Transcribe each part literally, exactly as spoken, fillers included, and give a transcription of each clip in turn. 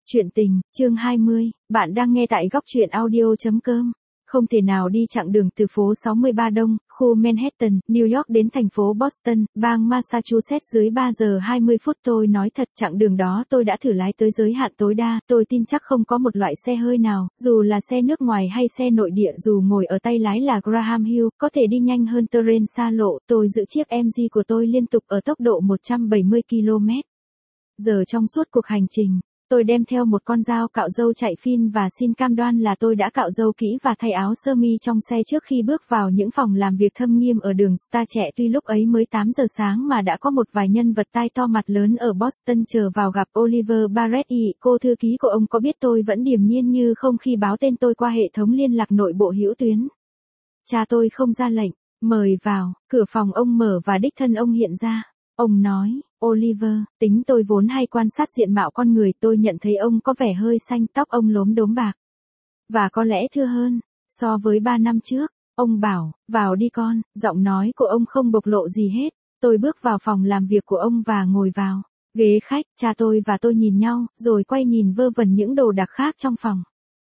Chuyện tình, chương hai mươi, bạn đang nghe tại góc truyện audio chấm com. Không thể nào đi chặng đường từ phố sáu mươi ba Đông, khu Manhattan, New York đến thành phố Boston, bang Massachusetts dưới ba giờ hai mươi phút. Tôi nói thật, chặng đường đó tôi đã thử lái tới giới hạn tối đa. Tôi tin chắc không có một loại xe hơi nào, dù là xe nước ngoài hay xe nội địa, dù ngồi ở tay lái là Graham Hill, có thể đi nhanh hơn terrain xa lộ. Tôi giữ chiếc em giê của tôi liên tục ở tốc độ một trăm bảy mươi ki lô mét giờ trong suốt cuộc hành trình. Tôi đem theo một con dao cạo râu chạy phim và xin cam đoan là tôi đã cạo râu kỹ và thay áo sơ mi trong xe trước khi bước vào những phòng làm việc thâm nghiêm ở đường Star trẻ. Tuy lúc ấy mới tám giờ sáng mà đã có một vài nhân vật tai to mặt lớn ở Boston chờ vào gặp Oliver Barrett. Cô thư ký của ông có biết tôi vẫn điềm nhiên như không khi báo tên tôi qua hệ thống liên lạc nội bộ hữu tuyến. Cha tôi không ra lệnh, mời vào, cửa phòng ông mở và đích thân ông hiện ra. Ông nói, Oliver, tính tôi vốn hay quan sát diện mạo con người, tôi nhận thấy ông có vẻ hơi xanh, tóc ông lốm đốm bạc. Và có lẽ thưa hơn, so với ba năm trước. Ông bảo, vào đi con, giọng nói của ông không bộc lộ gì hết. Tôi bước vào phòng làm việc của ông và ngồi vào ghế khách. Cha tôi và tôi nhìn nhau, rồi quay nhìn vơ vẩn những đồ đạc khác trong phòng.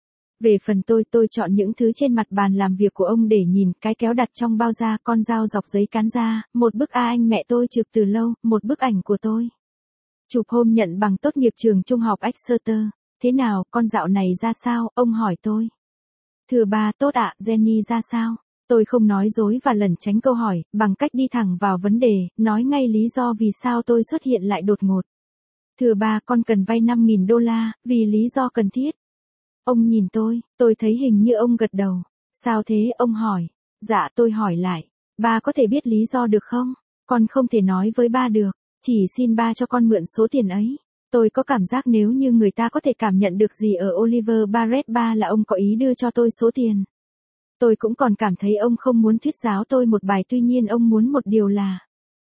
Về phần tôi, tôi chọn những thứ trên mặt bàn làm việc của ông để nhìn, cái kéo đặt trong bao da, con dao dọc giấy cán da, một bức A anh mẹ tôi chụp từ lâu, một bức ảnh của tôi chụp hôm nhận bằng tốt nghiệp trường trung học Exeter. Thế nào, con dạo này ra sao, ông hỏi tôi. Thưa ba, tốt ạ. Jenny ra sao? Tôi không nói dối và lẩn tránh câu hỏi, bằng cách đi thẳng vào vấn đề, nói ngay lý do vì sao tôi xuất hiện lại đột ngột. Thưa ba, con cần vay năm nghìn đô la, vì lý do cần thiết. Ông nhìn tôi, tôi thấy hình như ông gật đầu. Sao thế, ông hỏi. Dạ, tôi hỏi lại. Ba có thể biết lý do được không? Con không thể nói với ba được. Chỉ xin ba cho con mượn số tiền ấy. Tôi có cảm giác nếu như người ta có thể cảm nhận được gì ở Oliver Barrett ba là ông có ý đưa cho tôi số tiền. Tôi cũng còn cảm thấy ông không muốn thuyết giáo tôi một bài, tuy nhiên ông muốn một điều là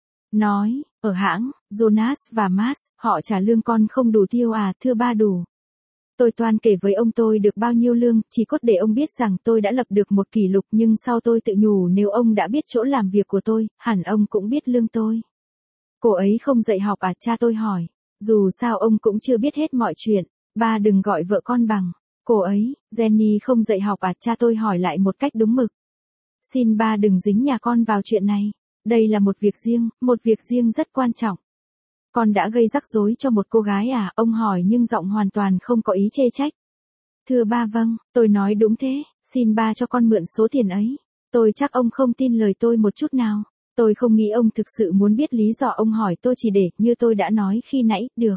nói, ở hãng, Jonas và Mars, họ trả lương con không đủ tiêu à? Thưa ba, đủ. Tôi toan kể với ông tôi được bao nhiêu lương, chỉ cốt để ông biết rằng tôi đã lập được một kỷ lục, nhưng sau tôi tự nhủ nếu ông đã biết chỗ làm việc của tôi, hẳn ông cũng biết lương tôi. Cô ấy không dạy học à? Cha tôi hỏi. Dù sao ông cũng chưa biết hết mọi chuyện. Ba đừng gọi vợ con bằng cô ấy. Jenny không dạy học à? Cha tôi hỏi lại một cách đúng mực. Xin ba đừng dính nhà con vào chuyện này. Đây là một việc riêng, một việc riêng rất quan trọng. Con đã gây rắc rối cho một cô gái à? Ông hỏi nhưng giọng hoàn toàn không có ý chê trách. Thưa ba, vâng, tôi nói đúng thế, xin ba cho con mượn số tiền ấy. Tôi chắc ông không tin lời tôi một chút nào. Tôi không nghĩ ông thực sự muốn biết lý do. Ông hỏi tôi chỉ để, như tôi đã nói khi nãy, được.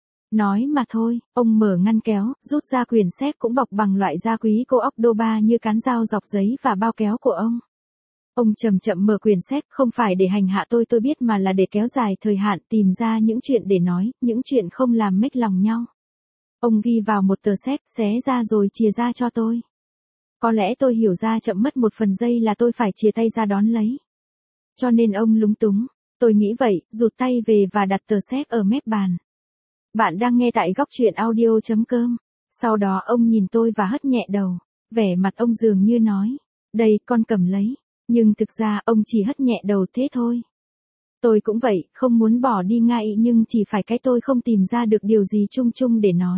Nói mà thôi. Ông mở ngăn kéo, rút ra quyển séc cũng bọc bằng loại da quý cô óc đô ba như cán dao dọc giấy và bao kéo của ông. Ông chậm chậm mở quyển séc, không phải để hành hạ tôi tôi biết, mà là để kéo dài thời hạn, tìm ra những chuyện để nói, những chuyện không làm mếch lòng nhau. Ông ghi vào một tờ séc, xé ra rồi chìa ra cho tôi. Có lẽ tôi hiểu ra chậm mất một phần giây là tôi phải chìa tay ra đón lấy. Cho nên ông lúng túng. Tôi nghĩ vậy, rụt tay về và đặt tờ séc ở mép bàn. Bạn đang nghe tại góc truyện audio chấm com. Sau đó ông nhìn tôi và hất nhẹ đầu. Vẻ mặt ông dường như nói, đây, con cầm lấy. Nhưng thực ra ông chỉ hất nhẹ đầu thế thôi. Tôi cũng vậy, không muốn bỏ đi ngay, nhưng chỉ phải cái tôi không tìm ra được điều gì chung chung để nói.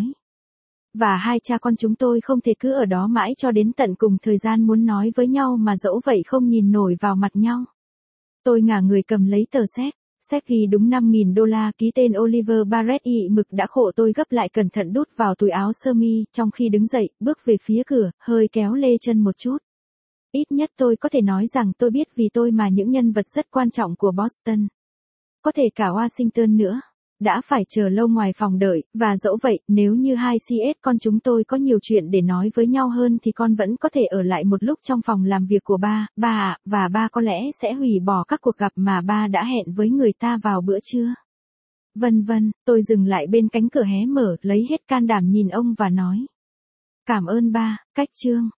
Và hai cha con chúng tôi không thể cứ ở đó mãi cho đến tận cùng thời gian muốn nói với nhau mà dẫu vậy không nhìn nổi vào mặt nhau. Tôi ngả người cầm lấy tờ séc. Séc ghi đúng năm nghìn đô la, ký tên Oliver Barrett. Y mực đã khổ. Tôi gấp lại cẩn thận đút vào túi áo sơ mi, trong khi đứng dậy, bước về phía cửa, hơi kéo lê chân một chút. Ít nhất tôi có thể nói rằng tôi biết vì tôi mà những nhân vật rất quan trọng của Boston, có thể cả Washington nữa, đã phải chờ lâu ngoài phòng đợi, và dẫu vậy, nếu như hai xê ét con chúng tôi có nhiều chuyện để nói với nhau hơn thì con vẫn có thể ở lại một lúc trong phòng làm việc của ba, ba ạ, và ba có lẽ sẽ hủy bỏ các cuộc gặp mà ba đã hẹn với người ta vào bữa trưa. Vân vân, tôi dừng lại bên cánh cửa hé mở, lấy hết can đảm nhìn ông và nói. Cảm ơn ba. Cách chương.